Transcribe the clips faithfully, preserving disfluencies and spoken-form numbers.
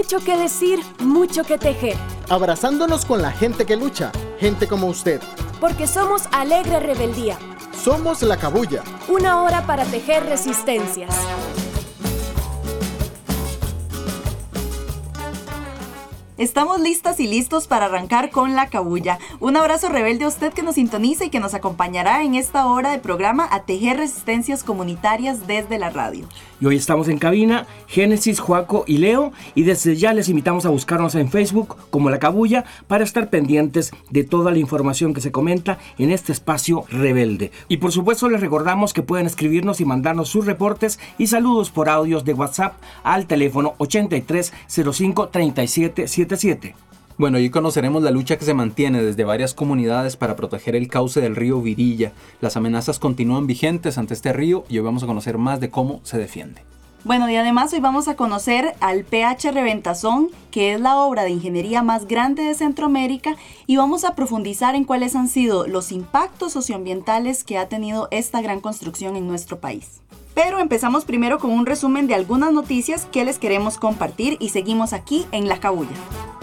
Mucho que decir, mucho que tejer. Abrazándonos con la gente que lucha, gente como usted. Porque somos Alegre Rebeldía. Somos La Cabuya. Una hora para tejer resistencias. Estamos listas y listos para arrancar con La Cabuya. Un abrazo rebelde a usted que nos sintoniza y que nos acompañará en esta hora de programa a tejer resistencias comunitarias desde la radio. Y hoy estamos en cabina, Génesis, Joaco y Leo, y desde ya les invitamos a buscarnos en Facebook como La Cabuya para estar pendientes de toda la información que se comenta en este espacio rebelde. Y por supuesto les recordamos que pueden escribirnos y mandarnos sus reportes y saludos por audios de WhatsApp al teléfono ochenta y tres cero cinco treinta y siete setenta y siete. Bueno, hoy conoceremos la lucha que se mantiene desde varias comunidades para proteger el cauce del río Virilla. Las amenazas continúan vigentes ante este río y hoy vamos a conocer más de cómo se defiende. Bueno, y además hoy vamos a conocer al P H Reventazón, que es la obra de ingeniería más grande de Centroamérica, y vamos a profundizar en cuáles han sido los impactos socioambientales que ha tenido esta gran construcción en nuestro país. Pero empezamos primero con un resumen de algunas noticias que les queremos compartir y seguimos aquí en La Cabuya.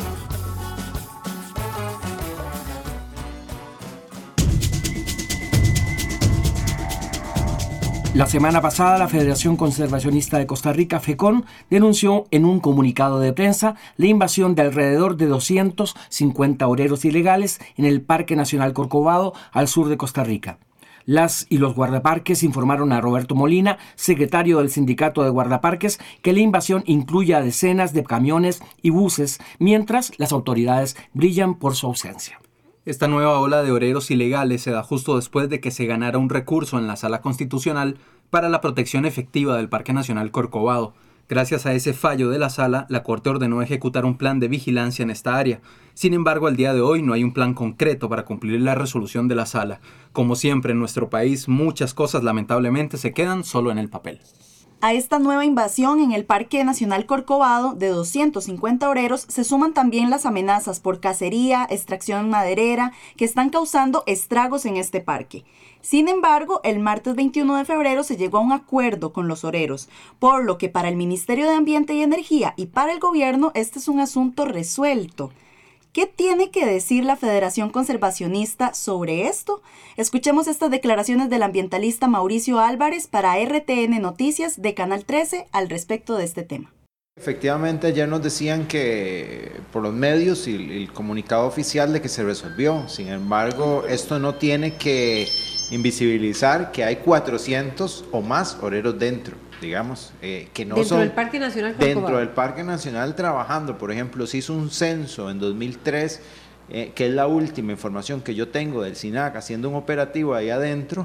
La semana pasada, la Federación Conservacionista de Costa Rica, FECON, denunció en un comunicado de prensa la invasión de alrededor de doscientos cincuenta oreros ilegales en el Parque Nacional Corcovado, al sur de Costa Rica. Las y los guardaparques informaron a Roberto Molina, secretario del Sindicato de Guardaparques, que la invasión incluye a decenas de camiones y buses, mientras las autoridades brillan por su ausencia. Esta nueva ola de oreros ilegales se da justo después de que se ganara un recurso en la Sala Constitucional para la protección efectiva del Parque Nacional Corcovado. Gracias a ese fallo de la Sala, la Corte ordenó ejecutar un plan de vigilancia en esta área. Sin embargo, al día de hoy no hay un plan concreto para cumplir la resolución de la Sala. Como siempre en nuestro país, muchas cosas lamentablemente se quedan solo en el papel. A esta nueva invasión en el Parque Nacional Corcovado de doscientos cincuenta oreros se suman también las amenazas por cacería, extracción maderera, que están causando estragos en este parque. Sin embargo, el martes veintiuno de febrero se llegó a un acuerdo con los oreros, por lo que para el Ministerio de Ambiente y Energía y para el gobierno este es un asunto resuelto. ¿Qué tiene que decir la Federación Conservacionista sobre esto? Escuchemos estas declaraciones del ambientalista Mauricio Álvarez para R T N Noticias de Canal trece al respecto de este tema. Efectivamente, ayer nos decían que por los medios y el comunicado oficial de que se resolvió. Sin embargo, esto no tiene que invisibilizar que hay cuatrocientos o más oreros dentro, digamos, eh, que no dentro son del Parque Nacional Corcovado. Dentro del Parque Nacional trabajando. Por ejemplo, se hizo un censo en dos mil tres, eh, que es la última información que yo tengo del SINAC, haciendo un operativo ahí adentro,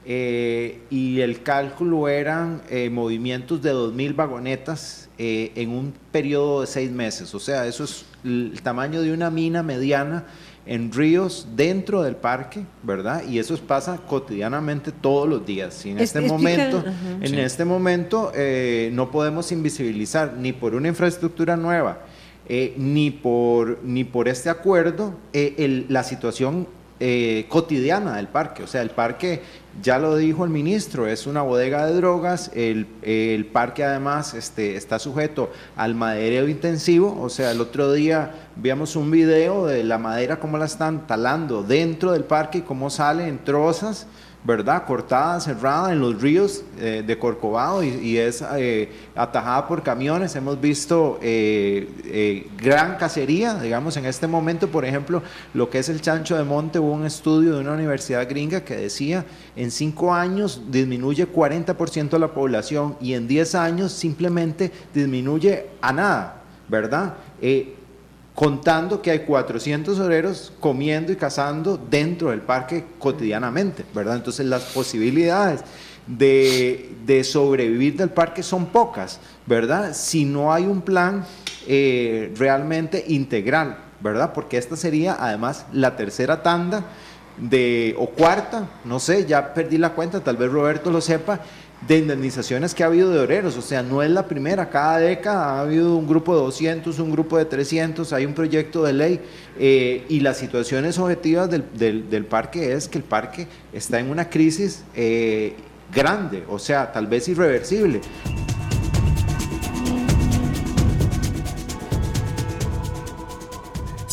eh, y el cálculo eran eh, movimientos de dos mil vagonetas eh, en un periodo de seis meses. O sea, eso es el tamaño de una mina mediana en ríos dentro del parque, ¿verdad? Y eso pasa cotidianamente todos los días. Y en este Explica, momento, uh-huh. en Sí. este momento eh, no podemos invisibilizar ni por una infraestructura nueva, eh, ni por ni por este acuerdo eh, el, la situación eh, cotidiana del parque. O sea, el parque, ya lo dijo el ministro, es una bodega de drogas. El, el parque además este, está sujeto al madereo intensivo. O sea, el otro día víamos un video de la madera, cómo la están talando dentro del parque y cómo sale en trozas, ¿verdad? Cortada, cerrada en los ríos eh, de Corcovado y, y es eh, atajada por camiones. Hemos visto eh, eh, gran cacería, digamos, en este momento. Por ejemplo, lo que es el chancho de monte, hubo un estudio de una universidad gringa que decía en cinco años disminuye cuarenta por ciento de la población y en diez años simplemente disminuye a nada, ¿verdad? Eh, contando que hay cuatrocientos oreros comiendo y cazando dentro del parque cotidianamente, ¿verdad? Entonces las posibilidades de, de sobrevivir del parque son pocas, ¿verdad? Si no hay un plan eh, realmente integral, ¿verdad? Porque esta sería además la tercera tanda de, o cuarta, no sé, ya perdí la cuenta, tal vez Roberto lo sepa, de indemnizaciones que ha habido de oreros. O sea, no es la primera, cada década ha habido un grupo de doscientos, un grupo de trescientos, hay un proyecto de ley eh, y las situaciones objetivas del, del, del parque es que el parque está en una crisis eh, grande, o sea, tal vez irreversible.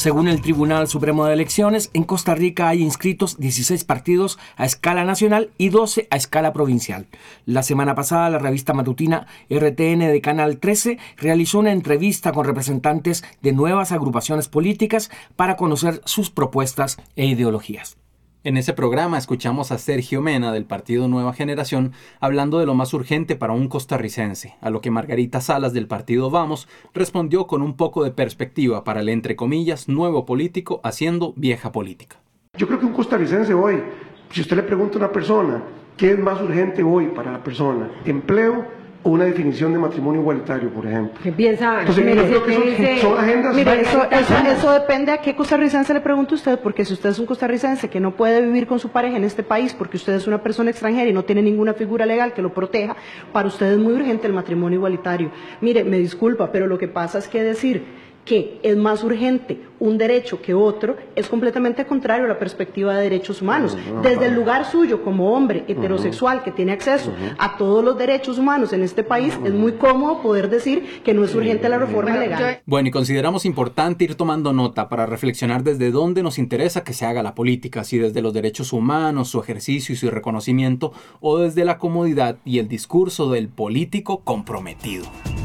Según el Tribunal Supremo de Elecciones, en Costa Rica hay inscritos dieciséis partidos a escala nacional y doce a escala provincial. La semana pasada, la revista matutina R T N de Canal trece realizó una entrevista con representantes de nuevas agrupaciones políticas para conocer sus propuestas e ideologías. En ese programa escuchamos a Sergio Mena del partido Nueva Generación hablando de lo más urgente para un costarricense, a lo que Margarita Salas del partido Vamos respondió con un poco de perspectiva para el, entre comillas, nuevo político haciendo vieja política. Yo creo que un costarricense hoy, si usted le pregunta a una persona, ¿qué es más urgente hoy para la persona? ¿Empleo o una definición de matrimonio igualitario, por ejemplo? ¿Qué piensa? Entonces, Mire, yo creo que son, dice, son agendas... Mire, eso, eso, eso depende a qué costarricense le pregunte usted, porque si usted es un costarricense que no puede vivir con su pareja en este país porque usted es una persona extranjera y no tiene ninguna figura legal que lo proteja, para usted es muy urgente el matrimonio igualitario. Mire, me disculpa, pero lo que pasa es que decir que es más urgente un derecho que otro es completamente contrario a la perspectiva de derechos humanos. Desde el lugar suyo como hombre heterosexual que tiene acceso a todos los derechos humanos en este país, es muy cómodo poder decir que no es urgente la reforma legal. Bueno, y consideramos importante ir tomando nota para reflexionar desde dónde nos interesa que se haga la política, si desde los derechos humanos, su ejercicio y su reconocimiento, o desde la comodidad y el discurso del político comprometido.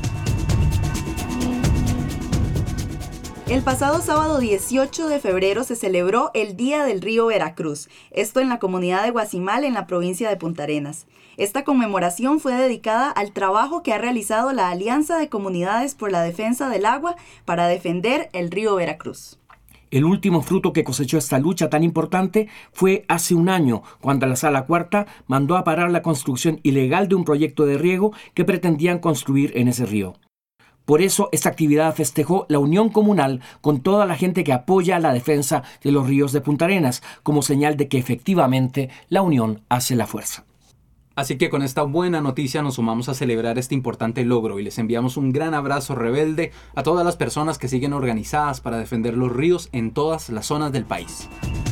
El pasado sábado dieciocho de febrero se celebró el Día del Río Veracruz, esto en la comunidad de Guazimal, en la provincia de Punta Arenas. Esta conmemoración fue dedicada al trabajo que ha realizado la Alianza de Comunidades por la Defensa del Agua para defender el río Veracruz. El último fruto que cosechó esta lucha tan importante fue hace un año, cuando la Sala Cuarta mandó a parar la construcción ilegal de un proyecto de riego que pretendían construir en ese río. Por eso, esta actividad festejó la unión comunal con toda la gente que apoya la defensa de los ríos de Punta Arenas, como señal de que efectivamente la unión hace la fuerza. Así que con esta buena noticia nos sumamos a celebrar este importante logro y les enviamos un gran abrazo rebelde a todas las personas que siguen organizadas para defender los ríos en todas las zonas del país.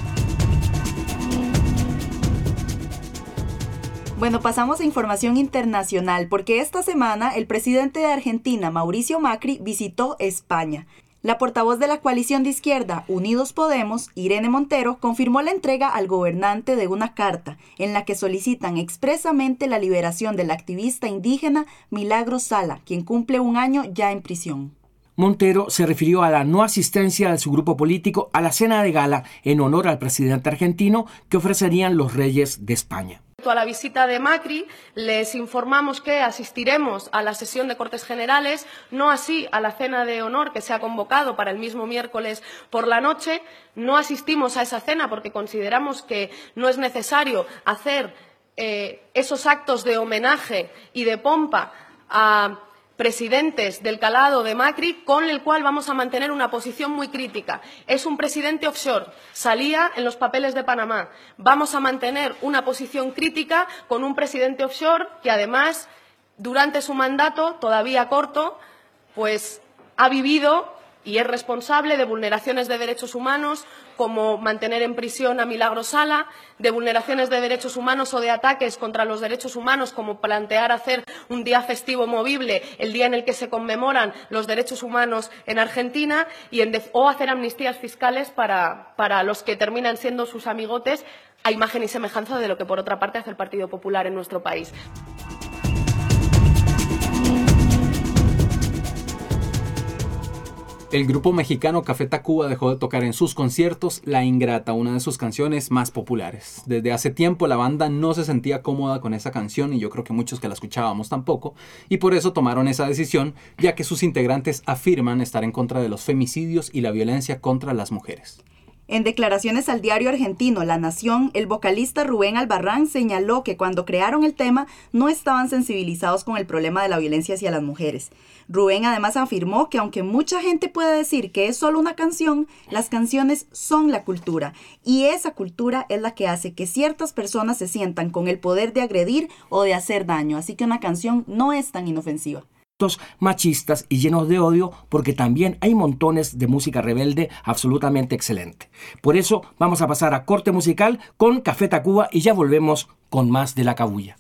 Bueno, pasamos a información internacional, porque esta semana el presidente de Argentina, Mauricio Macri, visitó España. La portavoz de la coalición de izquierda Unidos Podemos, Irene Montero, confirmó la entrega al gobernante de una carta en la que solicitan expresamente la liberación de la activista indígena Milagros Sala, quien cumple un año ya en prisión. Montero se refirió a la no asistencia de su grupo político a la cena de gala en honor al presidente argentino que ofrecerían los reyes de España. A la visita de Macri, les informamos que asistiremos a la sesión de Cortes Generales, no así a la cena de honor que se ha convocado para el mismo miércoles por la noche. No asistimos a esa cena porque consideramos que no es necesario hacer eh, esos actos de homenaje y de pompa a presidentes del calado de Macri, con el cual vamos a mantener una posición muy crítica. Es un presidente offshore, salía en los papeles de Panamá. Vamos a mantener una posición crítica con un presidente offshore que además, durante su mandato, todavía corto, pues ha vivido y es responsable de vulneraciones de derechos humanos, como mantener en prisión a Milagros Sala, de vulneraciones de derechos humanos o de ataques contra los derechos humanos, como plantear hacer un día festivo movible el día en el que se conmemoran los derechos humanos en Argentina, y en def- o hacer amnistías fiscales para, para los que terminan siendo sus amigotes, a imagen y semejanza de lo que, por otra parte, hace el Partido Popular en nuestro país. El grupo mexicano Café Tacuba dejó de tocar en sus conciertos La Ingrata, una de sus canciones más populares. Desde hace tiempo la banda no se sentía cómoda con esa canción y yo creo que muchos que la escuchábamos tampoco, y por eso tomaron esa decisión, ya que sus integrantes afirman estar en contra de los femicidios y la violencia contra las mujeres. En declaraciones al diario argentino La Nación, el vocalista Rubén Albarrán señaló que cuando crearon el tema no estaban sensibilizados con el problema de la violencia hacia las mujeres. Rubén además afirmó que aunque mucha gente puede decir que es solo una canción, las canciones son la cultura, y esa cultura es la que hace que ciertas personas se sientan con el poder de agredir o de hacer daño, así que una canción no es tan inofensiva. Machistas y llenos de odio, porque también hay montones de música rebelde absolutamente excelente. Por eso vamos a pasar a corte musical con Café Tacuba y ya volvemos con más de La Cabulla.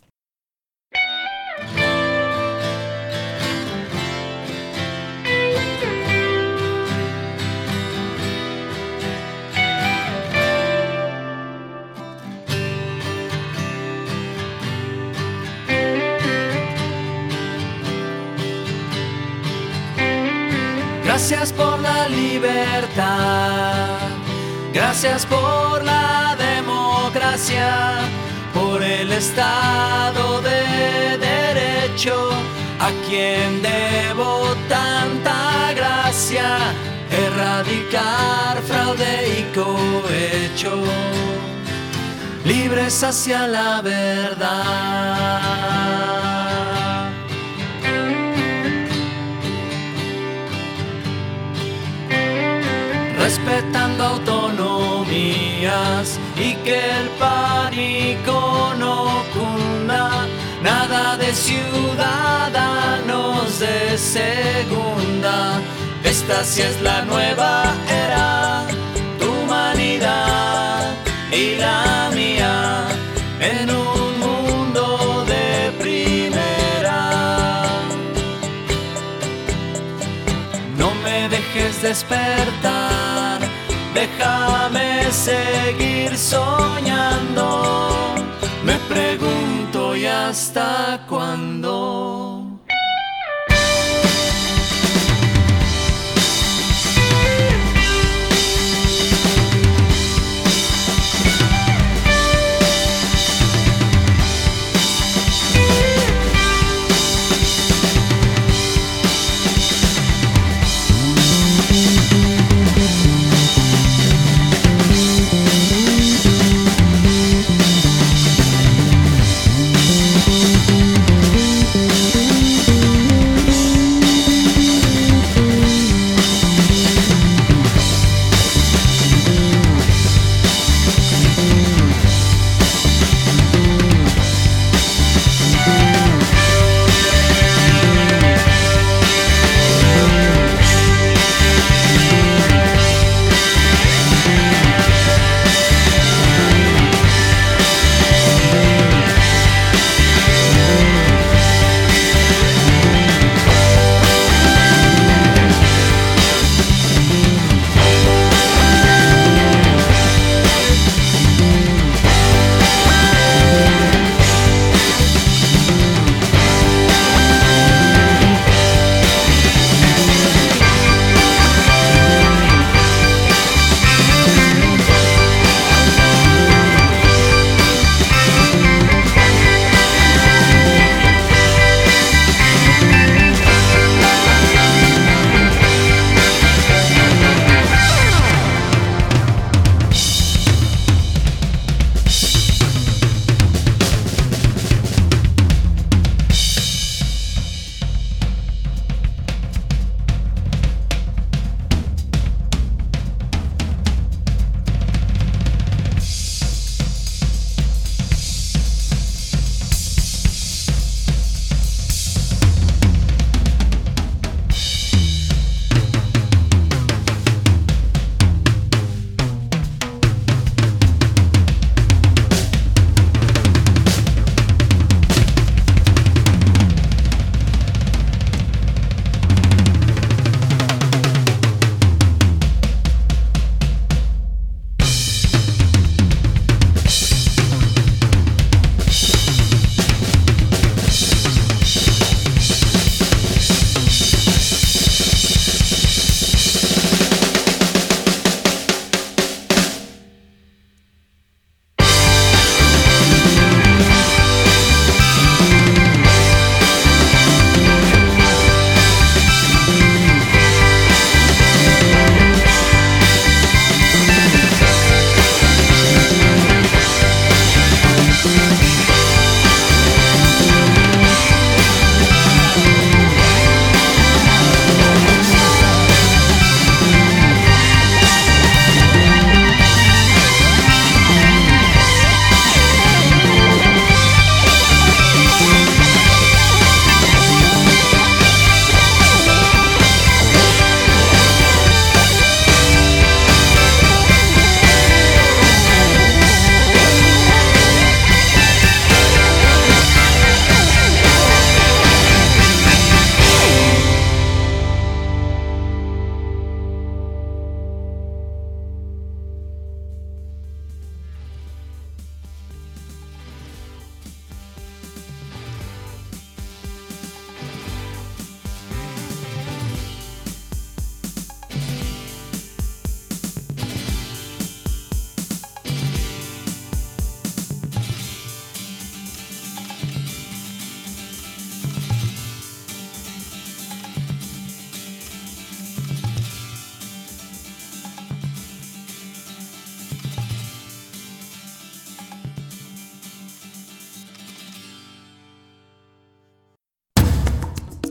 Gracias por la libertad, gracias por la democracia, por el Estado de Derecho, a quien debo tanta gracia, erradicar fraude y cohecho, libres hacia la verdad. Respetando autonomías y que el pánico no cunda, nada de ciudadanos de segunda. Esta sí es la nueva era, tu humanidad y la mía, en un mundo de primera. No me dejes despertar, déjame seguir soñando. Me pregunto, ¿y hasta cuándo?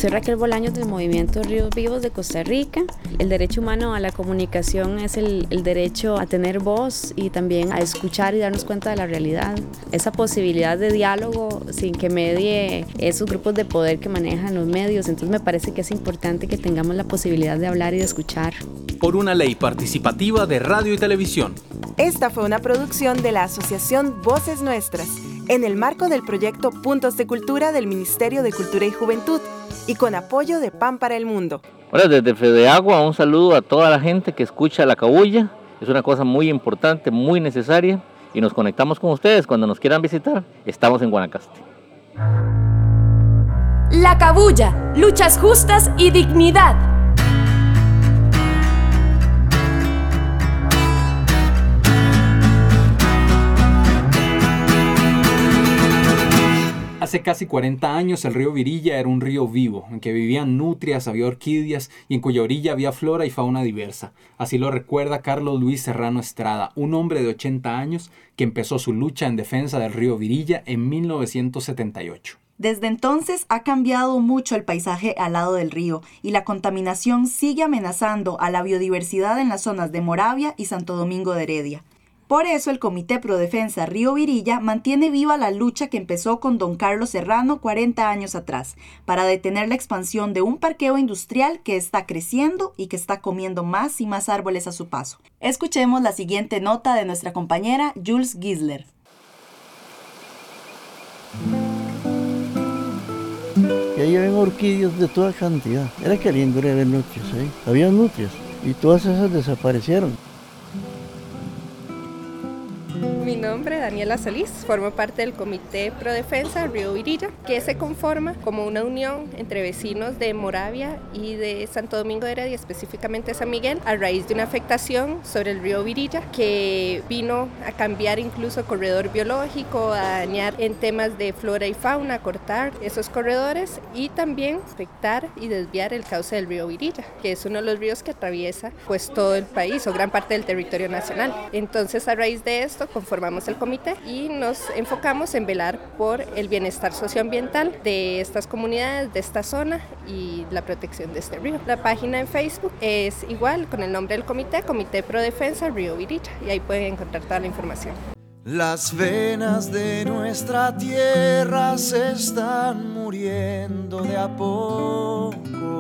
Soy Raquel Bolaños del Movimiento Ríos Vivos de Costa Rica. El derecho humano a la comunicación es el, el derecho a tener voz y también a escuchar y darnos cuenta de la realidad. Esa posibilidad de diálogo sin que medie esos grupos de poder que manejan los medios. Entonces me parece que es importante que tengamos la posibilidad de hablar y de escuchar. Por una ley participativa de radio y televisión. Esta fue una producción de la Asociación Voces Nuestras, en el marco del proyecto Puntos de Cultura del Ministerio de Cultura y Juventud y con apoyo de Pan para el Mundo. Hola, desde Fedeagua un saludo a toda la gente que escucha La Cabulla. Es una cosa muy importante, muy necesaria y nos conectamos con ustedes cuando nos quieran visitar. Estamos en Guanacaste. La Cabulla, luchas justas y dignidad. Hace casi cuarenta años el río Virilla era un río vivo, en que vivían nutrias, había orquídeas y en cuya orilla había flora y fauna diversa. Así lo recuerda Carlos Luis Serrano Estrada, un hombre de ochenta años que empezó su lucha en defensa del río Virilla en mil novecientos setenta y ocho. Desde entonces ha cambiado mucho el paisaje al lado del río y la contaminación sigue amenazando a la biodiversidad en las zonas de Moravia y Santo Domingo de Heredia. Por eso el Comité Pro Defensa Río Virilla mantiene viva la lucha que empezó con don Carlos Serrano cuarenta años atrás, para detener la expansión de un parqueo industrial que está creciendo y que está comiendo más y más árboles a su paso. Escuchemos la siguiente nota de nuestra compañera Jules Gisler. Y ahí habían orquídeas de toda cantidad. Era que lindo era ver nutrias ahí. Había nutrias y todas esas desaparecieron. Mi nombre es Daniela Solís, formo parte del Comité Pro Defensa Río Virilla, que se conforma como una unión entre vecinos de Moravia y de Santo Domingo de Heredia, específicamente San Miguel, a raíz de una afectación sobre el río Virilla que vino a cambiar incluso el corredor biológico, a dañar en temas de flora y fauna, a cortar esos corredores y también afectar y desviar el cauce del río Virilla, que es uno de los ríos que atraviesa pues todo el país o gran parte del territorio nacional. Entonces, a raíz de esto, conformamos el comité y nos enfocamos en velar por el bienestar socioambiental de estas comunidades, de esta zona y la protección de este río. La página en Facebook es igual, con el nombre del comité, Comité Pro Defensa Río Virilla, y ahí pueden encontrar toda la información. Las venas de nuestra tierra se están muriendo de a poco.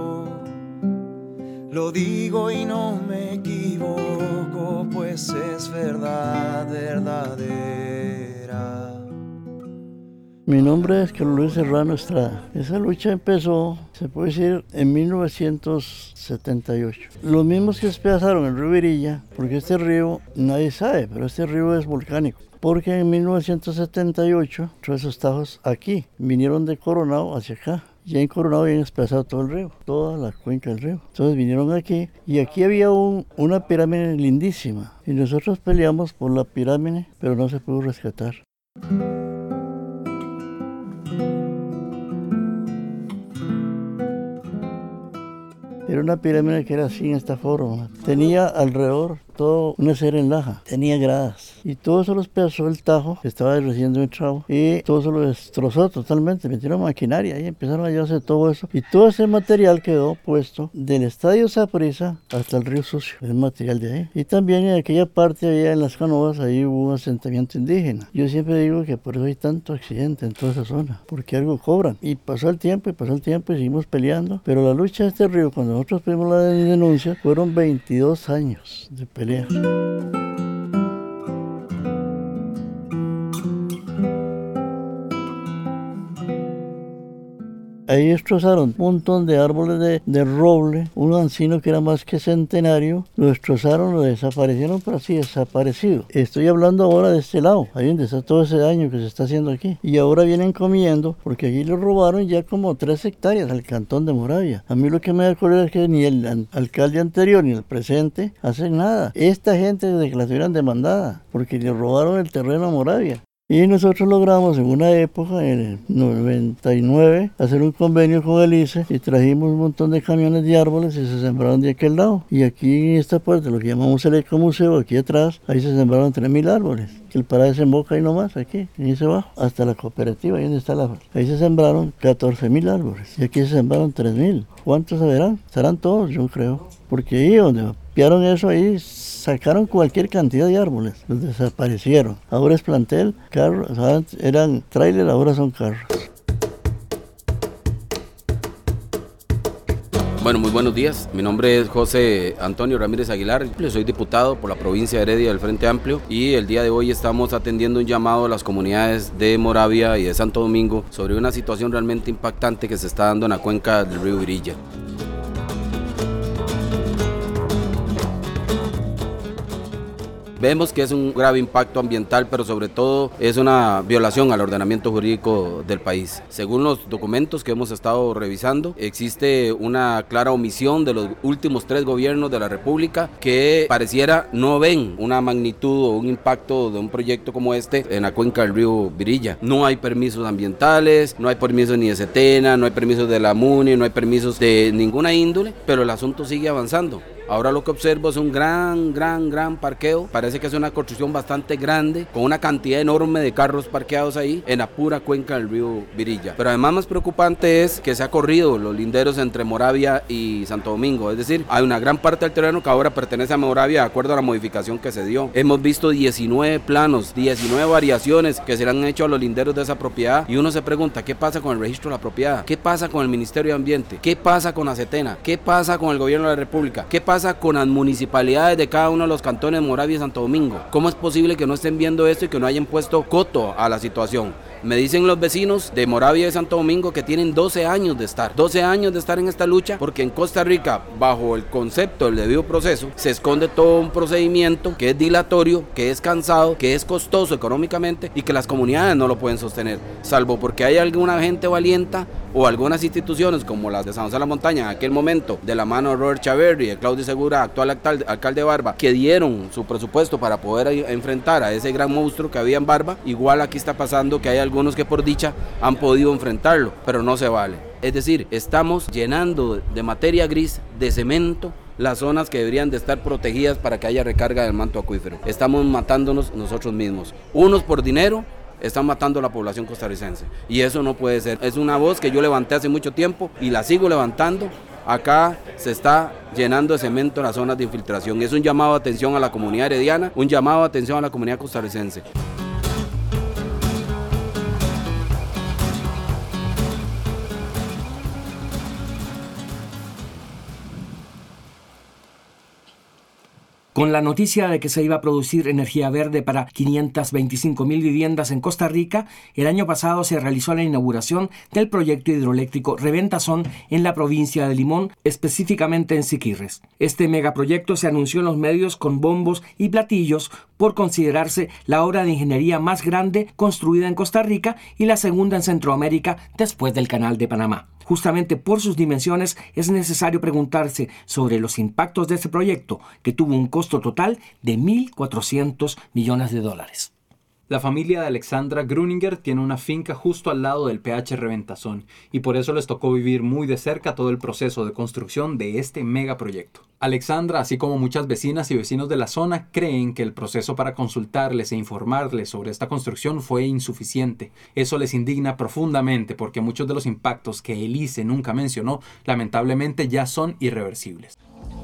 Lo digo y no me equivoco, pues es verdad, verdadera. Mi nombre es Carlos Luis Serrano Estrada. Esa lucha empezó, se puede decir, en mil novecientos setenta y ocho. Los mismos que despedazaron el río Virilla, porque este río, nadie sabe, pero este río es volcánico. Porque en mil novecientos setenta y ocho, todos esos tajos aquí, vinieron de Coronado hacia acá. Ya en Coronado habían despedazado todo el río, toda la cuenca del río. Entonces vinieron aquí y aquí había un, una pirámide lindísima. Y nosotros peleamos por la pirámide, pero no se pudo rescatar. Era una pirámide que era así en esta forma. Tenía alrededor todo una serie en laja, tenía gradas. Y todo eso lo despedazó el Tajo, que estaba recibiendo un tramo, y todo eso lo destrozó totalmente. Metieron maquinaria y empezaron a llevarse todo eso. Y todo ese material quedó puesto del estadio Saprissa hasta el río Sucio, el material de ahí. Y también en aquella parte, había en las canoas, ahí hubo un asentamiento indígena. Yo siempre digo que por eso hay tanto accidente en toda esa zona, porque algo cobran. Y pasó el tiempo, y pasó el tiempo, y seguimos peleando. Pero la lucha de este río, cuando nosotros pedimos la denuncia, fueron veintidós años de pelea. Ahí destrozaron un montón de árboles de, de roble, un encino que era más que centenario, lo destrozaron, lo desaparecieron, pero así desaparecido. Estoy hablando ahora de este lado, ahí donde está todo ese daño que se está haciendo aquí. Y ahora vienen comiendo, porque allí le robaron ya como tres hectáreas al cantón de Moravia. A mí lo que me da cólera es que ni el alcalde anterior ni el presente hacen nada. Esta gente desde que la tuvieran demandada, porque le robaron el terreno a Moravia. Y nosotros logramos en una época, en el noventa y nueve, hacer un convenio con el I C E y trajimos un montón de camiones de árboles y se sembraron de aquel lado. Y aquí en esta parte, lo que llamamos el ecomuseo, aquí atrás, ahí se sembraron tres mil árboles. El paraje desemboca ahí nomás, aquí, en ese bajo, hasta la cooperativa, ahí donde está la... Ahí se sembraron catorce mil árboles y aquí se sembraron tres mil. ¿Cuántos se verán? Estarán todos, yo creo. Porque ahí donde piaron eso, ahí sacaron cualquier cantidad de árboles, los desaparecieron. Ahora es plantel, carros, eran tráiler, ahora son carros. Bueno, muy buenos días. Mi nombre es José Antonio Ramírez Aguilar. Yo soy diputado por la provincia de Heredia del Frente Amplio y el día de hoy estamos atendiendo un llamado a las comunidades de Moravia y de Santo Domingo sobre una situación realmente impactante que se está dando en la cuenca del río Virilla. Vemos que es un grave impacto ambiental, pero sobre todo es una violación al ordenamiento jurídico del país. Según los documentos que hemos estado revisando, existe una clara omisión de los últimos tres gobiernos de la República que pareciera no ven una magnitud o un impacto de un proyecto como este en la cuenca del río Virilla. No hay permisos ambientales, no hay permisos ni de Setena, no hay permisos de la MUNI, no hay permisos de ninguna índole, pero el asunto sigue avanzando. Ahora lo que observo es un gran, gran, gran parqueo. Parece que es una construcción bastante grande, con una cantidad enorme de carros parqueados ahí, en la pura cuenca del río Virilla. Pero además más preocupante es que se ha corrido los linderos entre Moravia y Santo Domingo. Es decir, hay una gran parte del terreno que ahora pertenece a Moravia de acuerdo a la modificación que se dio. Hemos visto diecinueve planos, diecinueve variaciones que se le han hecho a los linderos de esa propiedad. Y uno se pregunta, ¿qué pasa con el registro de la propiedad? ¿Qué pasa con el Ministerio de Ambiente? ¿Qué pasa con la Setena? ¿Qué pasa con el Gobierno de la República? ¿Qué pasa pasa con las municipalidades de cada uno de los cantones Moravia y Santo Domingo? ¿Cómo es posible que no estén viendo esto y que no hayan puesto coto a la situación? Me dicen los vecinos de Moravia y Santo Domingo que tienen doce años de estar, doce años de estar en esta lucha, porque en Costa Rica, bajo el concepto del debido proceso, se esconde todo un procedimiento que es dilatorio, que es cansado, que es costoso económicamente y que las comunidades no lo pueden sostener, salvo porque hay alguna gente valienta o algunas instituciones como las de San José de la Montaña en aquel momento, de la mano de Robert Chaverri y de Claudio Segura, actual alcalde, alcalde de Barba, que dieron su presupuesto para poder enfrentar a ese gran monstruo que había en Barba. Igual aquí está pasando que hay algunos que por dicha han podido enfrentarlo, pero no se vale. Es decir, estamos llenando de materia gris, de cemento, las zonas que deberían de estar protegidas para que haya recarga del manto acuífero. Estamos matándonos nosotros mismos, unos por dinero, están matando a la población costarricense y eso no puede ser. Es una voz que yo levanté hace mucho tiempo y la sigo levantando. Acá se está llenando de cemento las zonas de infiltración. Es un llamado de atención a la comunidad herediana, un llamado de atención a la comunidad costarricense. Con la noticia de que se iba a producir energía verde para quinientas veinticinco mil viviendas en Costa Rica, el año pasado se realizó la inauguración del proyecto hidroeléctrico Reventazón en la provincia de Limón, específicamente en Siquirres. Este megaproyecto se anunció en los medios con bombos y platillos por considerarse la obra de ingeniería más grande construida en Costa Rica y la segunda en Centroamérica después del Canal de Panamá. Justamente por sus dimensiones es necesario preguntarse sobre los impactos de este proyecto, que tuvo un costo total de mil cuatrocientos millones de dólares. La familia de Alexandra Gruninger tiene una finca justo al lado del P H Reventazón y por eso les tocó vivir muy de cerca todo el proceso de construcción de este megaproyecto. Alexandra, así como muchas vecinas y vecinos de la zona, creen que el proceso para consultarles e informarles sobre esta construcción fue insuficiente. Eso les indigna profundamente porque muchos de los impactos que el I C E nunca mencionó, lamentablemente ya son irreversibles.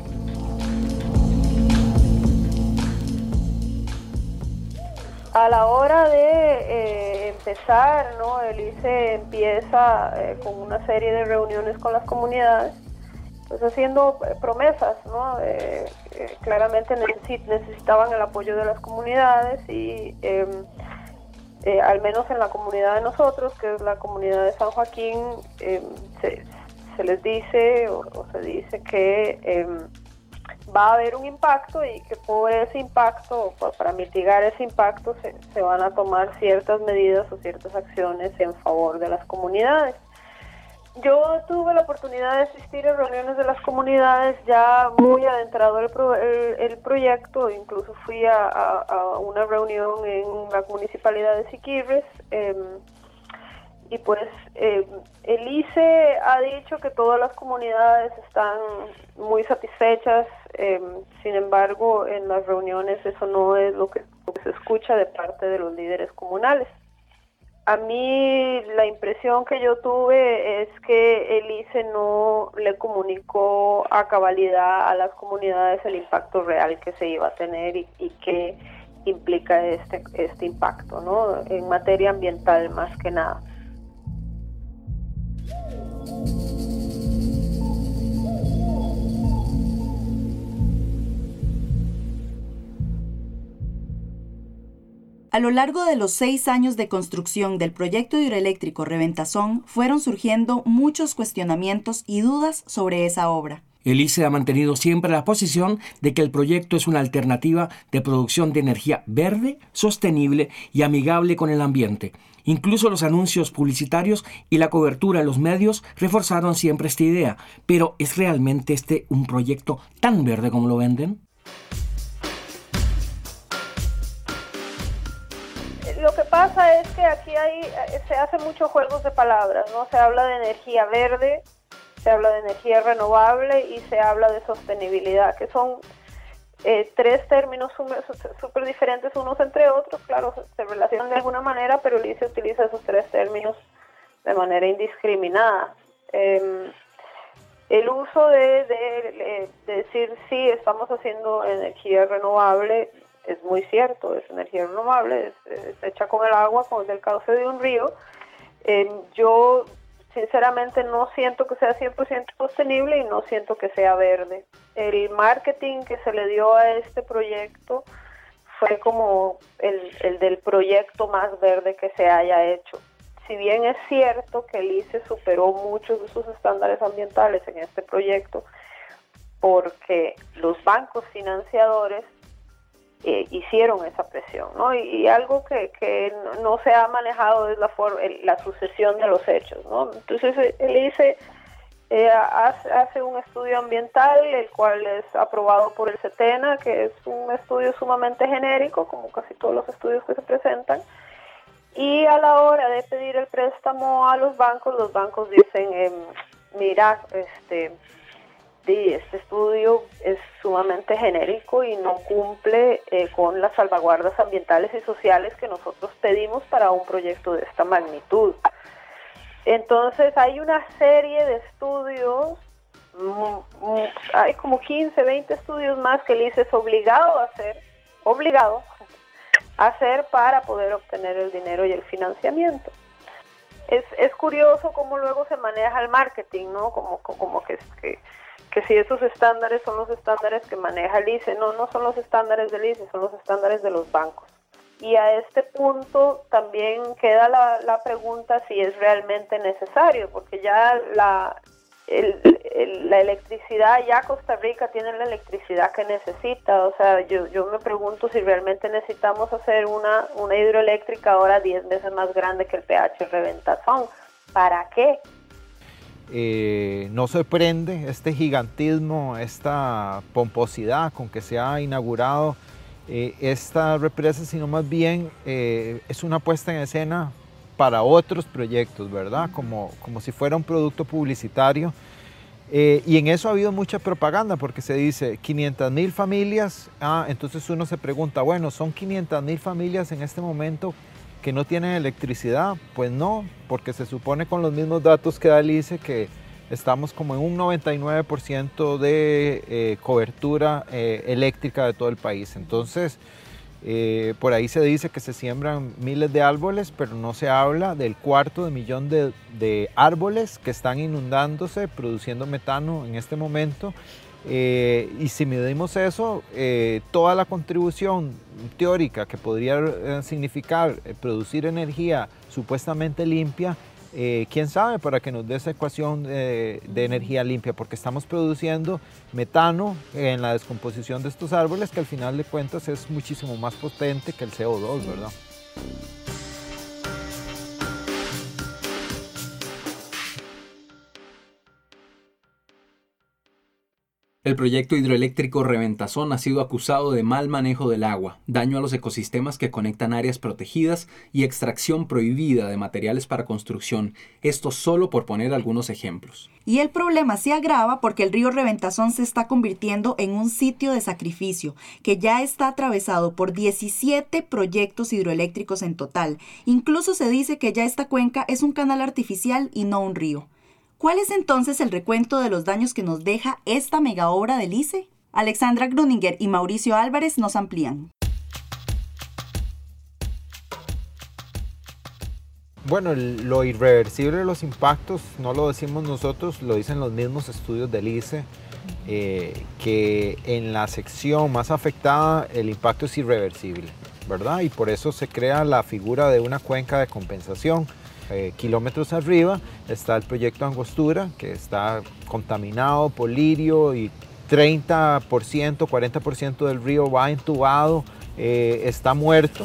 A la hora de eh, empezar, ¿no? El I C E empieza eh, con una serie de reuniones con las comunidades, pues haciendo eh, promesas, ¿no? Eh, eh, claramente necesit- necesitaban el apoyo de las comunidades y eh, eh, al menos en la comunidad de nosotros, que es la comunidad de San Joaquín, eh, se, se les dice o, o se dice que eh, va a haber un impacto y que por ese impacto, para mitigar ese impacto, se, se van a tomar ciertas medidas o ciertas acciones en favor de las comunidades. Yo tuve la oportunidad de asistir a reuniones de las comunidades ya muy adentrado el, pro, el, el proyecto, incluso fui a, a, a una reunión en la municipalidad de Siquirres, eh, y pues eh, el I C E ha dicho que todas las comunidades están muy satisfechas, eh, sin embargo en las reuniones eso no es lo que, lo que se escucha de parte de los líderes comunales. A mí la impresión que yo tuve es que el I C E no le comunicó a cabalidad a las comunidades el impacto real que se iba a tener y, y qué implica este, este impacto, ¿no? En materia ambiental más que nada. A lo largo de los seis años de construcción del proyecto hidroeléctrico Reventazón, fueron surgiendo muchos cuestionamientos y dudas sobre esa obra. El I C E ha mantenido siempre la posición de que el proyecto es una alternativa de producción de energía verde, sostenible y amigable con el ambiente. Incluso los anuncios publicitarios y la cobertura de los medios reforzaron siempre esta idea. Pero ¿es realmente este un proyecto tan verde como lo venden? Lo que pasa es que aquí hay, se hacen muchos juegos de palabras, ¿no? Se habla de energía verde, se habla de energía renovable y se habla de sostenibilidad, que son eh, tres términos súper diferentes unos entre otros. Claro, se relacionan de alguna manera, pero el I C E utiliza esos tres términos de manera indiscriminada. Eh, el uso de, de, de decir sí, estamos haciendo energía renovable, es muy cierto, es energía renovable, es, es hecha con el agua, con el cauce de un río. Eh, yo sinceramente no siento que sea cien por ciento sostenible y no siento que sea verde. El marketing que se le dio a este proyecto fue como el, el del proyecto más verde que se haya hecho. Si bien es cierto que el I C E superó muchos de sus estándares ambientales en este proyecto, porque los bancos financiadores Eh, hicieron esa presión, ¿no? Y, y algo que, que no se ha manejado es la, for el, la sucesión de los hechos, ¿no? Entonces el I C E eh, hace, hace un estudio ambiental, el cual es aprobado por el SETENA, que es un estudio sumamente genérico, como casi todos los estudios que se presentan, y a la hora de pedir el préstamo a los bancos, los bancos dicen, eh, mira, este... Sí, este estudio es sumamente genérico y no cumple eh, con las salvaguardas ambientales y sociales que nosotros pedimos para un proyecto de esta magnitud. Entonces hay una serie de estudios, mm, mm, hay como quince, veinte estudios más que el I C E es obligado a hacer, obligado a hacer para poder obtener el dinero y el financiamiento. Es, es curioso cómo luego se maneja el marketing, ¿no? Como, como que, que que si esos estándares son los estándares que maneja el I C E, no, no son los estándares del I C E, son los estándares de los bancos. Y a este punto también queda la, la pregunta si es realmente necesario, porque ya la, el, el, la electricidad, ya Costa Rica tiene la electricidad que necesita. O sea, yo, yo me pregunto si realmente necesitamos hacer una, una hidroeléctrica ahora diez veces más grande que el P H Reventazón. ¿Para qué? Eh, no sorprende este gigantismo, esta pomposidad con que se ha inaugurado eh, esta represa, sino más bien eh, es una puesta en escena para otros proyectos, ¿verdad? Como, como si fuera un producto publicitario. Eh, y en eso ha habido mucha propaganda, porque se dice quinientas mil familias, ah, entonces uno se pregunta, bueno, ¿son quinientas mil familias en este momento que no tienen electricidad? Pues no, porque se supone con los mismos datos que da el I C E que estamos como en un noventa y nueve por ciento de eh, cobertura eh, eléctrica de todo el país. Entonces, eh, por ahí se dice que se siembran miles de árboles, pero no se habla del cuarto de millón de, de árboles que están inundándose, produciendo metano en este momento. Eh, y si medimos eso, eh, toda la contribución teórica que podría eh, significar eh, producir energía supuestamente limpia, eh, quién sabe para que nos dé esa ecuación eh, de energía limpia, porque estamos produciendo metano en la descomposición de estos árboles, que al final de cuentas es muchísimo más potente que el C O dos, ¿verdad? El proyecto hidroeléctrico Reventazón ha sido acusado de mal manejo del agua, daño a los ecosistemas que conectan áreas protegidas y extracción prohibida de materiales para construcción, esto solo por poner algunos ejemplos. Y el problema se agrava porque el río Reventazón se está convirtiendo en un sitio de sacrificio, que ya está atravesado por diecisiete proyectos hidroeléctricos en total. Incluso se dice que ya esta cuenca es un canal artificial y no un río. ¿Cuál es entonces el recuento de los daños que nos deja esta mega obra del I C E? Alexandra Gruninger y Mauricio Álvarez nos amplían. Bueno, lo irreversible de los impactos no lo decimos nosotros, lo dicen los mismos estudios del I C E, eh, que en la sección más afectada el impacto es irreversible, ¿verdad? Y por eso se crea la figura de una cuenca de compensación. Eh, kilómetros arriba está el proyecto Angostura, que está contaminado por lirio y treinta por ciento, cuarenta por ciento del río va entubado, eh, está muerto.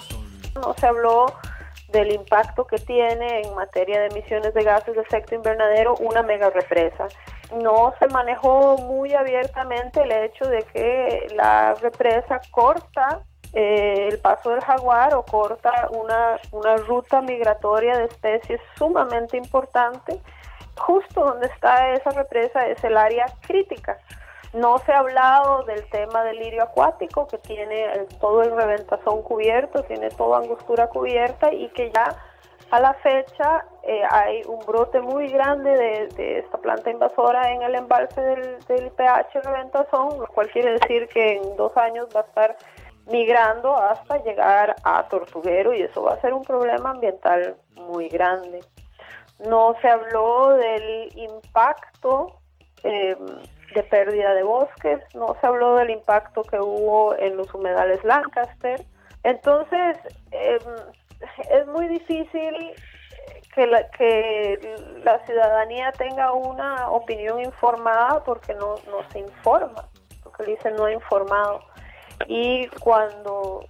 No se habló del impacto que tiene en materia de emisiones de gases de efecto invernadero una mega represa. No se manejó muy abiertamente el hecho de que la represa corta Eh, el paso del jaguar o corta una, una ruta migratoria de especies sumamente importante. Justo donde está esa represa es el área crítica. No se ha hablado del tema del lirio acuático, que tiene el, todo el Reventazón cubierto, tiene toda Angostura cubierta, y que ya a la fecha eh, hay un brote muy grande de, de esta planta invasora en el embalse del, del P H Reventazón, lo cual quiere decir que en dos años va a estar migrando hasta llegar a Tortuguero, y eso va a ser un problema ambiental muy grande. No se habló del impacto eh, de pérdida de bosques, no se habló del impacto que hubo en los humedales Lancaster. Entonces, eh, es muy difícil que la, que la ciudadanía tenga una opinión informada porque no, no se informa, porque el I C E no ha informado. Y cuando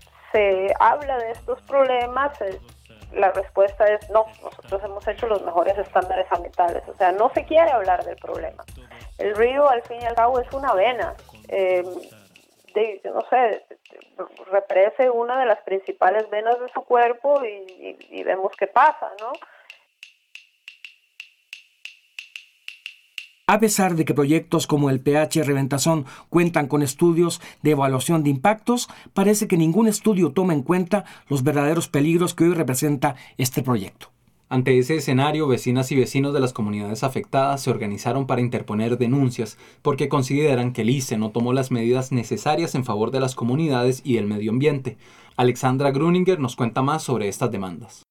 se habla de estos problemas, eh, la respuesta es no, nosotros hemos hecho los mejores estándares ambientales. O sea, no se quiere hablar del problema. El río, al fin y al cabo, es una vena. Eh, de, no sé, represe una de las principales venas de su cuerpo y, y, y vemos qué pasa, ¿no? A pesar de que proyectos como el P H Reventazón cuentan con estudios de evaluación de impactos, parece que ningún estudio toma en cuenta los verdaderos peligros que hoy representa este proyecto. Ante ese escenario, vecinas y vecinos de las comunidades afectadas se organizaron para interponer denuncias porque consideran que el I C E no tomó las medidas necesarias en favor de las comunidades y del medio ambiente. Alexandra Gruninger nos cuenta más sobre estas demandas.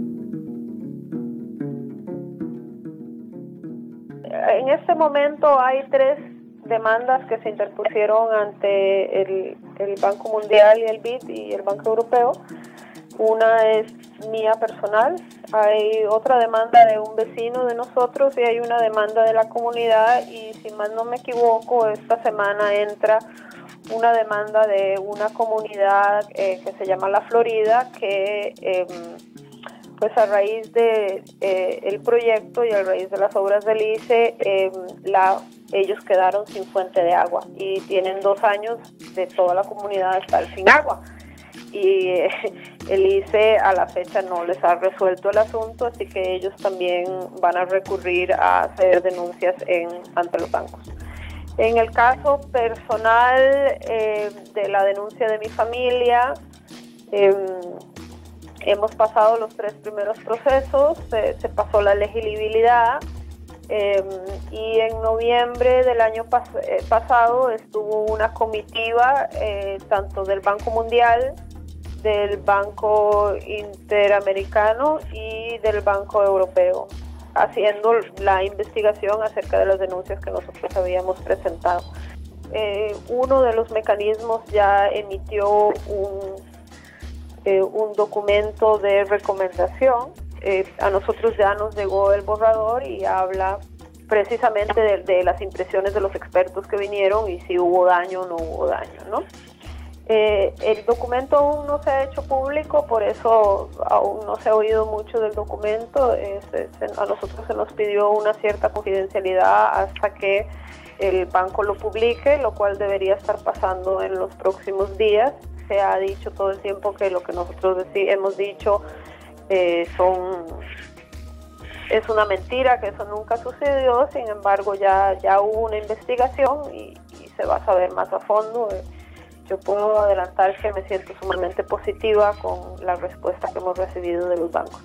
En este momento hay tres demandas que se interpusieron ante el, el Banco Mundial y el B I D y el Banco Europeo. Una es mía personal, hay otra demanda de un vecino de nosotros y hay una demanda de la comunidad, y si mal no me equivoco, esta semana entra una demanda de una comunidad eh, que se llama La Florida, que eh, pues a raíz de eh, el proyecto y a raíz de las obras del I C E, eh, la, ellos quedaron sin fuente de agua y tienen dos años de toda la comunidad estar sin agua. Y eh, el I C E a la fecha no les ha resuelto el asunto, así que ellos también van a recurrir a hacer denuncias en, ante los bancos. En el caso personal eh, de la denuncia de mi familia, eh, hemos pasado los tres primeros procesos, se, se pasó la elegibilidad eh, y en noviembre del año pas eh, pasado estuvo una comitiva eh, tanto del Banco Mundial, del Banco Interamericano y del Banco Europeo, haciendo la investigación acerca de las denuncias que nosotros habíamos presentado. Eh, uno de los mecanismos ya emitió un, eh, un documento de recomendación. Eh, a nosotros ya nos llegó el borrador y habla precisamente de, de las impresiones de los expertos que vinieron y si hubo daño o no hubo daño, ¿no? Eh, el documento aún no se ha hecho público, por eso aún no se ha oído mucho del documento. Eh, se, se, a nosotros se nos pidió una cierta confidencialidad hasta que el banco lo publique, lo cual debería estar pasando en los próximos días. Se ha dicho todo el tiempo que lo que nosotros hemos dicho eh, son es una mentira, que eso nunca sucedió. Sin embargo, ya, ya hubo una investigación y, y se va a saber más a fondo. Yo puedo adelantar que me siento sumamente positiva con la respuesta que hemos recibido de los bancos.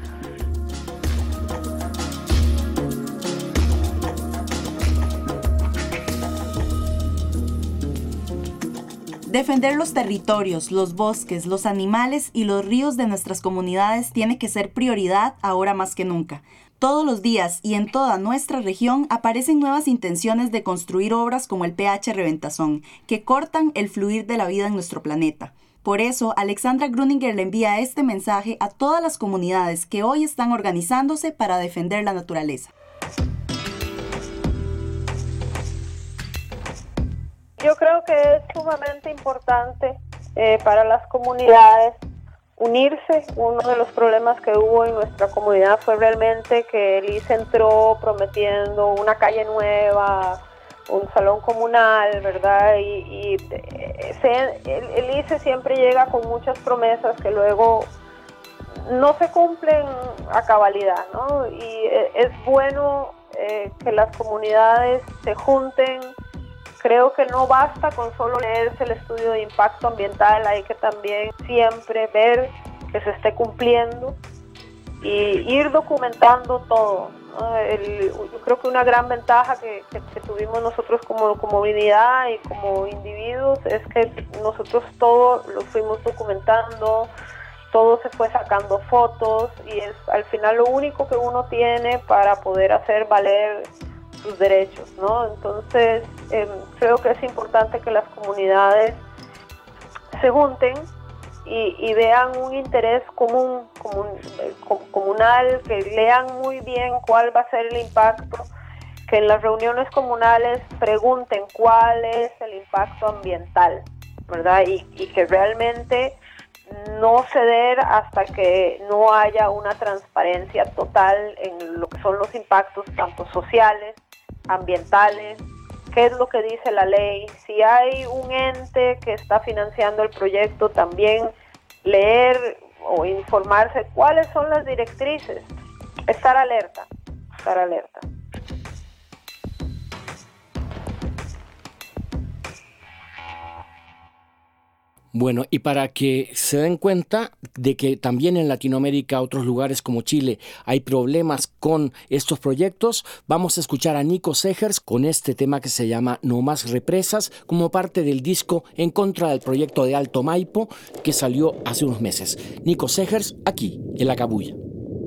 Defender los territorios, los bosques, los animales y los ríos de nuestras comunidades tiene que ser prioridad ahora más que nunca. Todos los días y en toda nuestra región aparecen nuevas intenciones de construir obras como el P H Reventazón, que cortan el fluir de la vida en nuestro planeta. Por eso, Alexandra Gruninger le envía este mensaje a todas las comunidades que hoy están organizándose para defender la naturaleza. Yo creo que es sumamente importante eh, para las comunidades unirse. Uno de los problemas que hubo en nuestra comunidad fue realmente que el I C E entró prometiendo una calle nueva, un salón comunal, ¿verdad? Y, y se, el, el I C E siempre llega con muchas promesas que luego no se cumplen a cabalidad, ¿no? Y es bueno eh, que las comunidades se junten. Creo que no basta con solo leerse el estudio de impacto ambiental, hay que también siempre ver que se esté cumpliendo y ir documentando todo, ¿no? El, yo creo que una gran ventaja que, que, que tuvimos nosotros como comunidad y como individuos es que nosotros todo lo fuimos documentando, todo se fue sacando fotos y es al final lo único que uno tiene para poder hacer valer sus derechos, ¿no? Entonces, eh, creo que es importante que las comunidades se junten y, y vean un interés común, comun, comunal, que lean muy bien cuál va a ser el impacto, que en las reuniones comunales pregunten cuál es el impacto ambiental, ¿verdad? Y, y que realmente no ceder hasta que no haya una transparencia total en lo que son los impactos tanto sociales, ambientales, qué es lo que dice la ley, si hay un ente que está financiando el proyecto, también leer o informarse cuáles son las directrices, estar alerta, estar alerta. Bueno, y para que se den cuenta de que también en Latinoamérica, otros lugares como Chile, hay problemas con estos proyectos, vamos a escuchar a Nico Segers con este tema que se llama No Más Represas, como parte del disco En Contra del Proyecto de Alto Maipo, que salió hace unos meses. Nico Segers, aquí, en La Cabuya.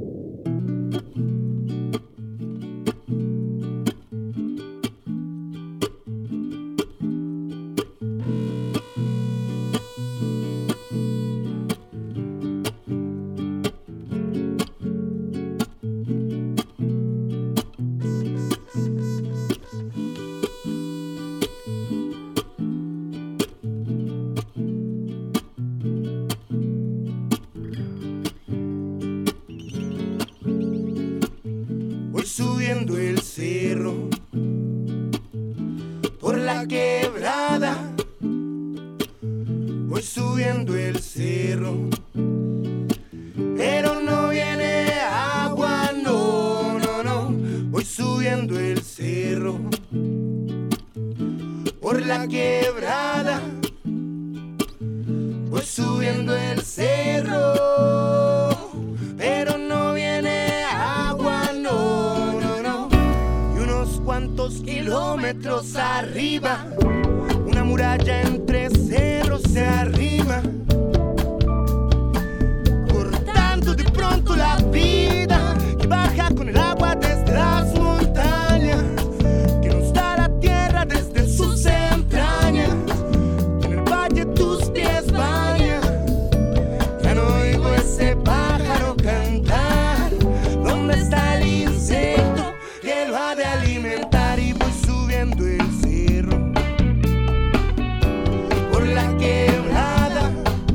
Subiendo el cerro por la quebrada, voy subiendo el cerro, pero no viene agua, no, no, no, voy subiendo el cerro por la quebrada, voy subiendo el cerro, pero no viene agua, no. Cuantos kilómetros arriba, una muralla entre cerros se arrima, cortando de pronto la vida que baja con el agua desde las montañas, que nos da la tierra desde sus entrañas, que en el valle tus pies bañan. Ya no oigo ese pájaro cantar, ¿dónde está el insecto que lo ha de alimentar? Y voy subiendo el cerro por la quebrada,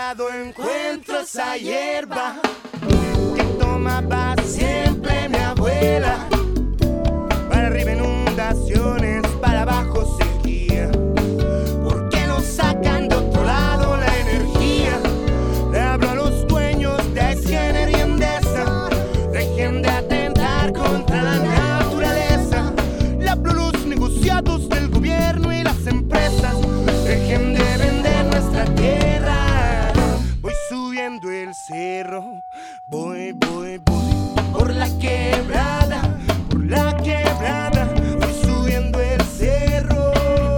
lado encuentro esa hierba que tomaba siempre mi abuela. Para arriba inundaciones, para abajo sequía. ¿Por qué no sacan de otro lado la energía? Le hablo a los dueños de Esquener y Endesa. Dejen de atentar contra la naturaleza. Le hablo a los negociados del gobierno y las empresas. Dejen de vender nuestra tierra. Voy subiendo el cerro, voy, voy, voy por la quebrada, por la quebrada. Voy subiendo el cerro,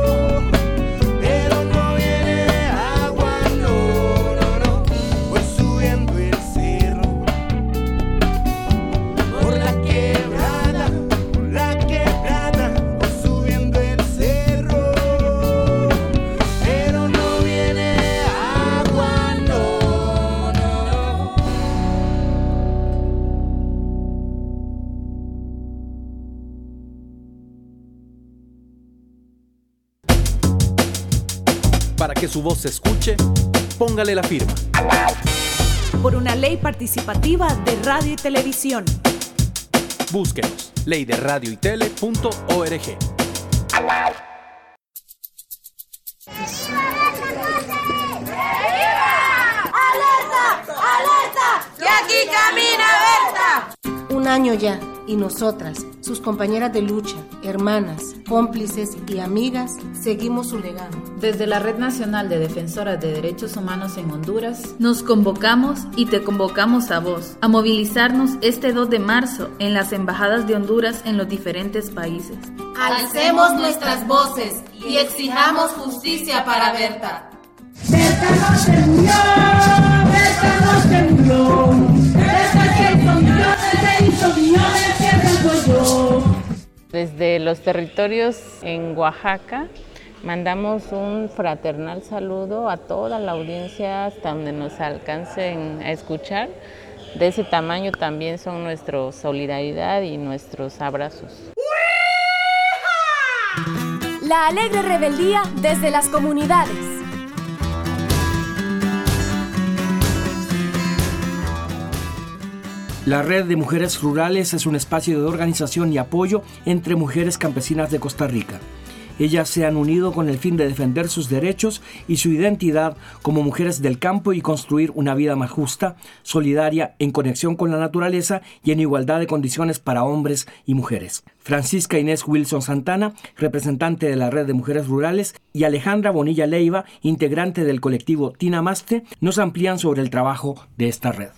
pero no viene agua, no, no, no. Voy subiendo el cerro, por la quebrada, por la quebrada. Voy subiendo el cerro, pero no viene agua, no, no. Para que su voz se escuche, póngale la firma. Por una ley participativa de radio y televisión. Búsquenos, ley de radio y tele punto org. ¡Alerta! ¡Alerta! ¡Que aquí camina Berta! Un año ya, y nosotras, sus compañeras de lucha, hermanas, cómplices y amigas, seguimos su legado. Desde la Red Nacional de Defensoras de Derechos Humanos en Honduras, nos convocamos y te convocamos a vos, a movilizarnos este dos de marzo en las embajadas de Honduras en los diferentes países. Alcemos nuestras voces y exijamos justicia para Berta. Berta no se murió, Berta no se murió, Berta se hizo millones, se hizo millones, que soy yo. Desde los territorios en Oaxaca, mandamos un fraternal saludo a toda la audiencia hasta donde nos alcancen a escuchar. De ese tamaño también son nuestra solidaridad y nuestros abrazos. La alegre rebeldía desde las comunidades. La Red de Mujeres Rurales es un espacio de organización y apoyo entre mujeres campesinas de Costa Rica. Ellas se han unido con el fin de defender sus derechos y su identidad como mujeres del campo y construir una vida más justa, solidaria, en conexión con la naturaleza y en igualdad de condiciones para hombres y mujeres. Francisca Inés Wilson Santana, representante de la Red de Mujeres Rurales, y Alejandra Bonilla Leiva, integrante del colectivo Tinamaste, nos amplían sobre el trabajo de esta red.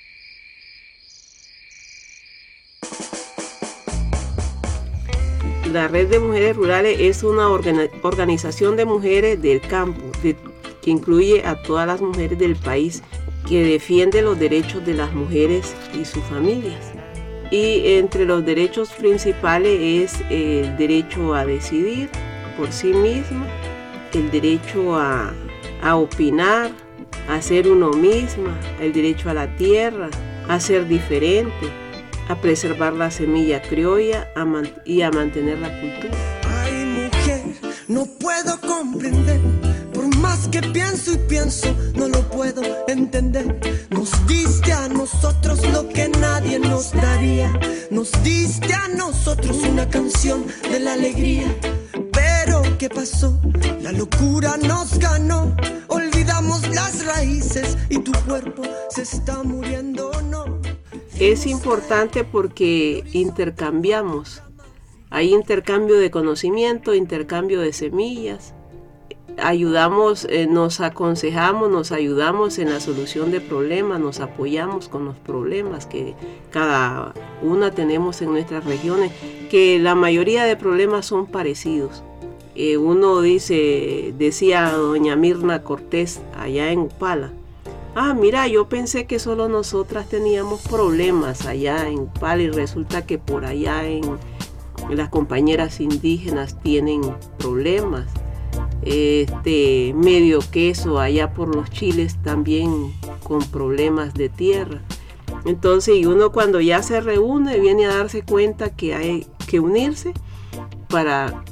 La Red de Mujeres Rurales es una organi- organización de mujeres del campo de, que incluye a todas las mujeres del país, que defiende los derechos de las mujeres y sus familias. Y entre los derechos principales es el derecho a decidir por sí misma, el derecho a, a opinar, a ser uno misma, el derecho a la tierra, a ser diferente, a preservar la semilla criolla a man- y a mantener la cultura. Ay, mujer, no puedo comprender. Por más que pienso y pienso, no lo puedo entender. Nos diste a nosotros lo que nadie nos daría. Nos diste a nosotros una canción de la alegría. Pero, ¿qué pasó? La locura nos ganó. Olvidamos las raíces y tu cuerpo se está muriendo, ¿no? Es importante porque intercambiamos. Hay intercambio de conocimiento, intercambio de semillas. Ayudamos, eh, nos aconsejamos, nos ayudamos en la solución de problemas, nos apoyamos con los problemas que cada una tenemos en nuestras regiones, que la mayoría de problemas son parecidos. Eh, uno dice, decía doña Mirna Cortés allá en Upala, ah, mira, yo pensé que solo nosotras teníamos problemas allá en Upala y resulta que por allá en, en las compañeras indígenas tienen problemas. Este medio queso allá por los chiles también con problemas de tierra. Entonces, y uno cuando ya se reúne viene a darse cuenta que hay que unirse para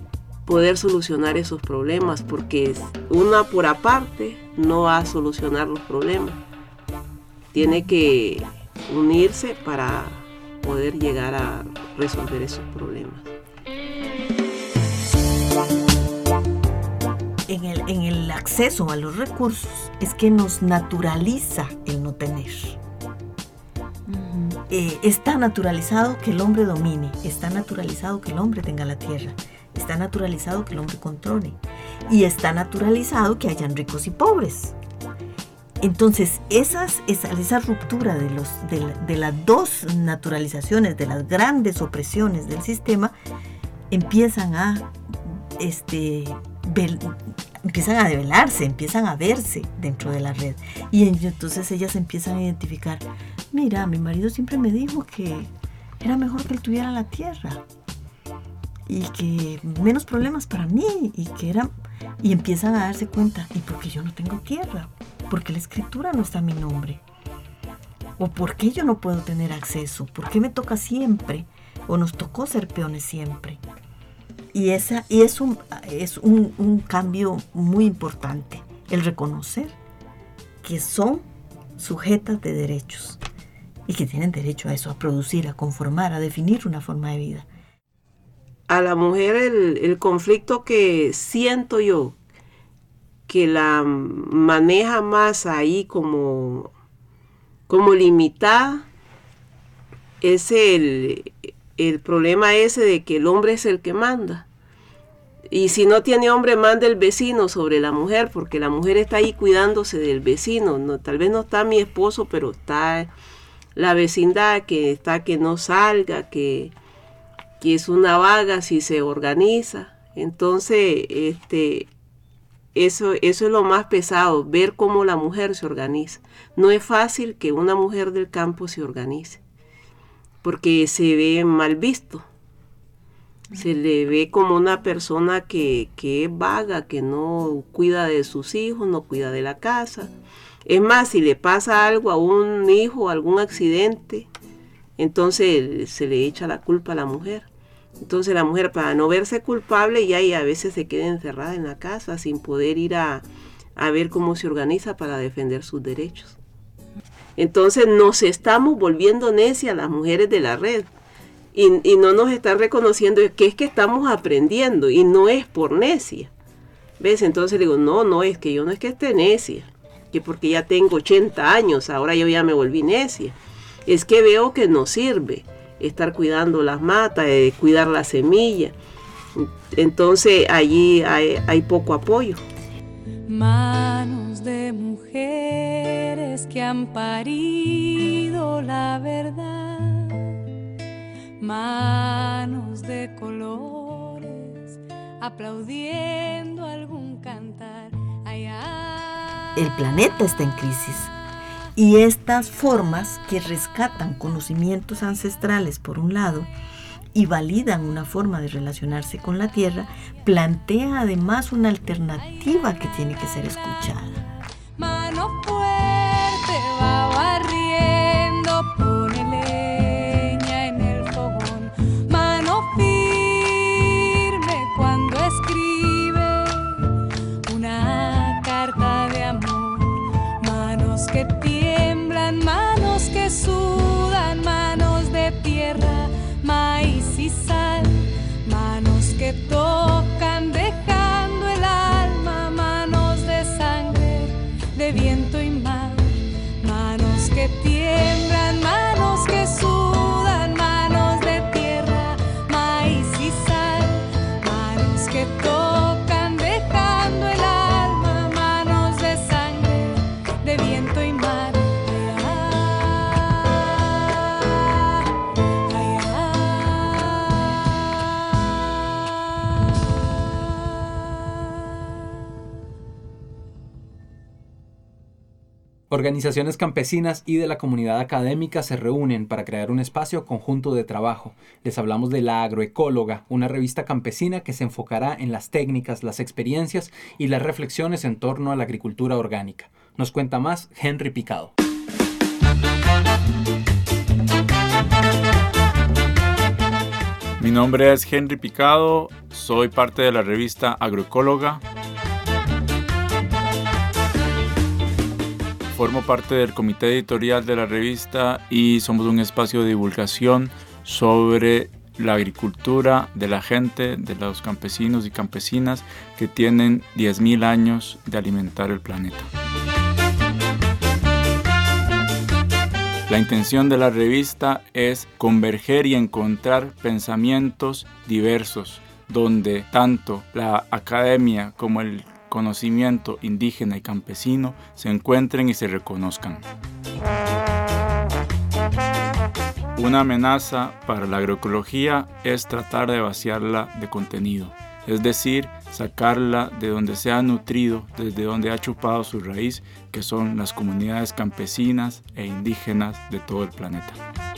poder solucionar esos problemas, porque una por aparte no va a solucionar los problemas. Tiene que unirse para poder llegar a resolver esos problemas. En el, en el acceso a los recursos es que nos naturaliza el no tener. Uh-huh. Eh, está naturalizado que el hombre domine, está naturalizado que el hombre tenga la tierra, está naturalizado que el hombre controle y está naturalizado que hayan ricos y pobres. Entonces, esas, esa, esa ruptura de, los, de, la, de las dos naturalizaciones, de las grandes opresiones del sistema, empiezan a, este, ver, empiezan a develarse, empiezan a verse dentro de la red. Y entonces ellas empiezan a identificar, mira, mi marido siempre me dijo que era mejor que él tuviera la tierra y que menos problemas para mí y que era... Y empiezan a darse cuenta, ¿y por qué yo no tengo tierra? ¿Por qué la escritura no está a mi nombre? ¿O por qué yo no puedo tener acceso? ¿Por qué me toca siempre? ¿O nos tocó ser peones siempre? Y, esa, y es, un, es un, un cambio muy importante, el reconocer que son sujetas de derechos y que tienen derecho a eso, a producir, a conformar, a definir una forma de vida. A la mujer el, el conflicto que siento yo, que la maneja más ahí como, como limitada, es el, el problema ese de que el hombre es el que manda. Y si no tiene hombre, manda el vecino sobre la mujer, porque la mujer está ahí cuidándose del vecino. No, tal vez no está mi esposo, pero está la vecindad que está que no salga, que... que es una vaga si se organiza. Entonces, este, eso, eso es lo más pesado, ver cómo la mujer se organiza. No es fácil que una mujer del campo se organice, porque se ve mal visto. Se le ve como una persona que, que es vaga, que no cuida de sus hijos, no cuida de la casa. Es más, si le pasa algo a un hijo, algún accidente, entonces se le echa la culpa a la mujer. Entonces la mujer, para no verse culpable, ya y a veces se queda encerrada en la casa sin poder ir a, a ver cómo se organiza para defender sus derechos. Entonces nos estamos volviendo necias las mujeres de la red y, y no nos están reconociendo que es que estamos aprendiendo y no es por necia. ¿Ves? Entonces le digo, no, no, es que yo no es que esté necia, que porque ya tengo ochenta años, ahora yo ya me volví necia. Es que veo que no sirve estar cuidando las matas, eh, cuidar la semilla. Entonces allí hay, hay poco apoyo. Manos de mujeres que han parido la verdad, manos de colores aplaudiendo algún cantar. Allá. El planeta está en crisis. Y estas formas que rescatan conocimientos ancestrales por un lado y validan una forma de relacionarse con la tierra, plantea además una alternativa que tiene que ser escuchada. Mano fuerte va barriendo, pone leña en el fogón. Mano firme cuando escribe una carta de amor. Manos que tiemblan, manos que sudan, manos de tierra, maíz y sal, manos que tocan dejando el alma, manos de sangre, de viento y mar, manos que tiemblan, manos que sudan, manos de tierra, maíz y sal, manos que tocan dejando el alma, manos de sangre, de viento y mar. Organizaciones campesinas y de la comunidad académica se reúnen para crear un espacio conjunto de trabajo. Les hablamos de La Agroecóloga, una revista campesina que se enfocará en las técnicas, las experiencias y las reflexiones en torno a la agricultura orgánica. Nos cuenta más Henry Picado. Mi nombre es Henry Picado, soy parte de la revista Agroecóloga. Formo parte del comité editorial de la revista y somos un espacio de divulgación sobre la agricultura de la gente, de los campesinos y campesinas que tienen diez mil años de alimentar el planeta. La intención de la revista es converger y encontrar pensamientos diversos, donde tanto la academia como el conocimiento indígena y campesino se encuentren y se reconozcan. Una amenaza para la agroecología es tratar de vaciarla de contenido, es decir, sacarla de donde se ha nutrido, desde donde ha chupado su raíz, que son las comunidades campesinas e indígenas de todo el planeta.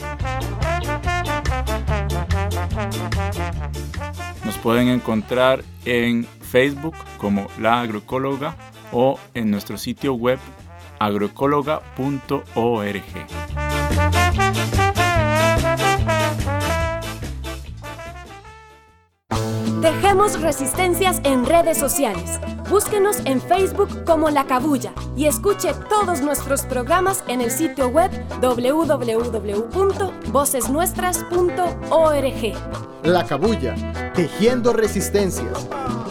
Nos pueden encontrar en Facebook como La Agroecóloga o en nuestro sitio web agroecóloga punto org. Dejemos resistencias en redes sociales. Búsquenos en Facebook como La Cabulla y escuche todos nuestros programas en el sitio web doble u doble u doble u punto voces nuestras punto org. La Cabulla, tejiendo resistencias.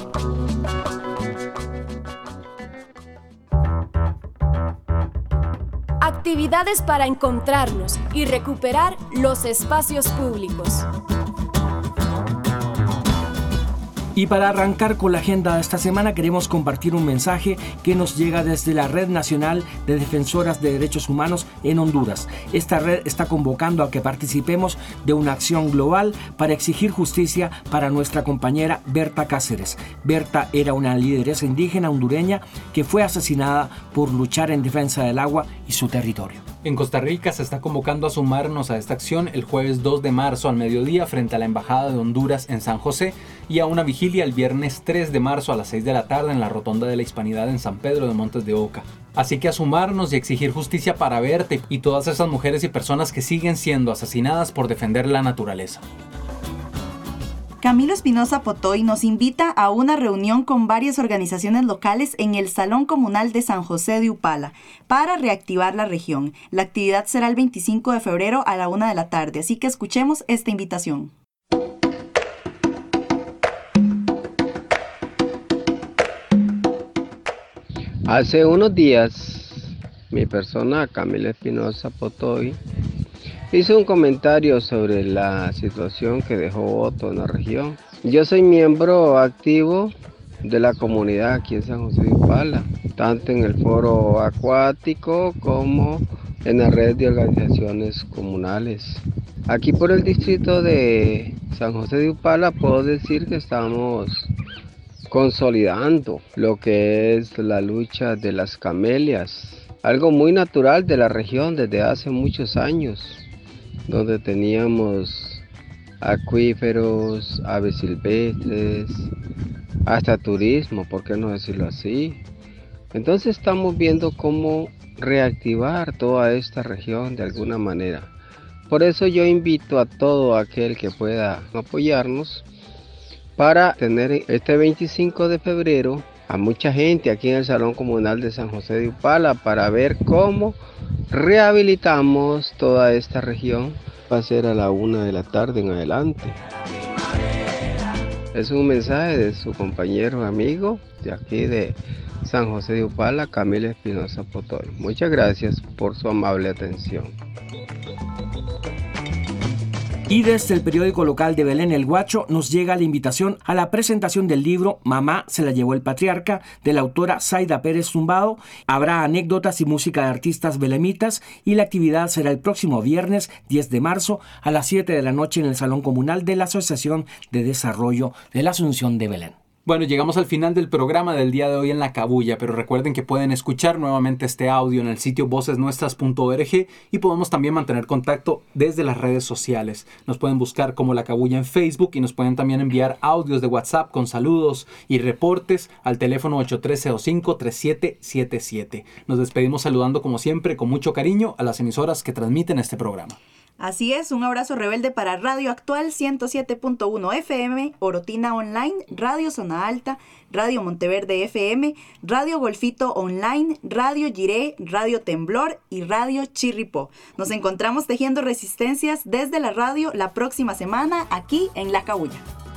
Actividades para encontrarnos y recuperar los espacios públicos. Y para arrancar con la agenda de esta semana queremos compartir un mensaje que nos llega desde la Red Nacional de Defensoras de Derechos Humanos en Honduras. Esta red está convocando a que participemos de una acción global para exigir justicia para nuestra compañera Berta Cáceres. Berta era una lideresa indígena hondureña que fue asesinada por luchar en defensa del agua y su territorio. En Costa Rica se está convocando a sumarnos a esta acción el jueves dos de marzo al mediodía frente a la Embajada de Honduras en San José y a una vigilia el viernes tres de marzo a las seis de la tarde en la Rotonda de la Hispanidad en San Pedro de Montes de Oca. Así que a sumarnos y exigir justicia para Berta y todas esas mujeres y personas que siguen siendo asesinadas por defender la naturaleza. Camilo Espinosa Potoy nos invita a una reunión con varias organizaciones locales en el Salón Comunal de San José de Upala para reactivar la región. La actividad será el veinticinco de febrero a la una de la tarde, así que escuchemos esta invitación. Hace unos días, mi persona, Camilo Espinosa Potoy, hizo un comentario sobre la situación que dejó Voto en la región. Yo soy miembro activo de la comunidad aquí en San José de Upala, tanto en el foro acuático como en la red de organizaciones comunales. Aquí por el distrito de San José de Upala puedo decir que estamos consolidando lo que es la lucha de las camelias, algo muy natural de la región desde hace muchos años, donde teníamos acuíferos, aves silvestres, hasta turismo, ¿por qué no decirlo así? Entonces estamos viendo cómo reactivar toda esta región de alguna manera. Por eso yo invito a todo aquel que pueda apoyarnos para tener este veinticinco de febrero a mucha gente aquí en el Salón Comunal de San José de Upala para ver cómo rehabilitamos toda esta región. Va a ser a la una de la tarde en adelante. Es un mensaje de su compañero amigo de aquí de San José de Upala, Camilo Espinosa Potoy. Muchas gracias por su amable atención. Y desde el periódico local de Belén El Guacho nos llega la invitación a la presentación del libro Mamá se la llevó el patriarca, de la autora Zaida Pérez Zumbado. Habrá anécdotas y música de artistas belemitas y la actividad será el próximo viernes diez de marzo a las siete de la noche en el Salón Comunal de la Asociación de Desarrollo de la Asunción de Belén. Bueno, llegamos al final del programa del día de hoy en La Cabulla, pero recuerden que pueden escuchar nuevamente este audio en el sitio voces nuestras punto org y podemos también mantener contacto desde las redes sociales. Nos pueden buscar como La Cabulla en Facebook y nos pueden también enviar audios de WhatsApp con saludos y reportes al teléfono ocho uno tres cero cinco tres siete siete siete. Nos despedimos saludando como siempre con mucho cariño a las emisoras que transmiten este programa. Así es, un abrazo rebelde para Radio Actual ciento siete punto uno F M, Orotina Online, Radio Zona Alta, Radio Monteverde F M, Radio Golfito Online, Radio Giré, Radio Temblor y Radio Chirripó. Nos encontramos tejiendo resistencias desde la radio la próxima semana aquí en La Cabulla.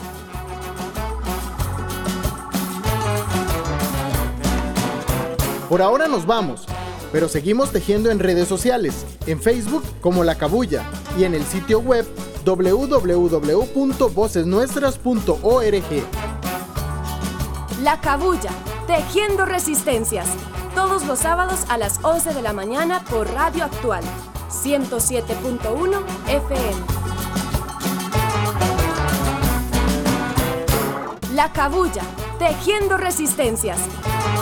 Por ahora nos vamos, pero seguimos tejiendo en redes sociales, en Facebook como La Cabulla y en el sitio web doble u doble u doble u punto voces nuestras punto org. La Cabulla, tejiendo resistencias, todos los sábados a las once de la mañana por Radio Actual, ciento siete punto uno F M. La Cabulla, tejiendo resistencias.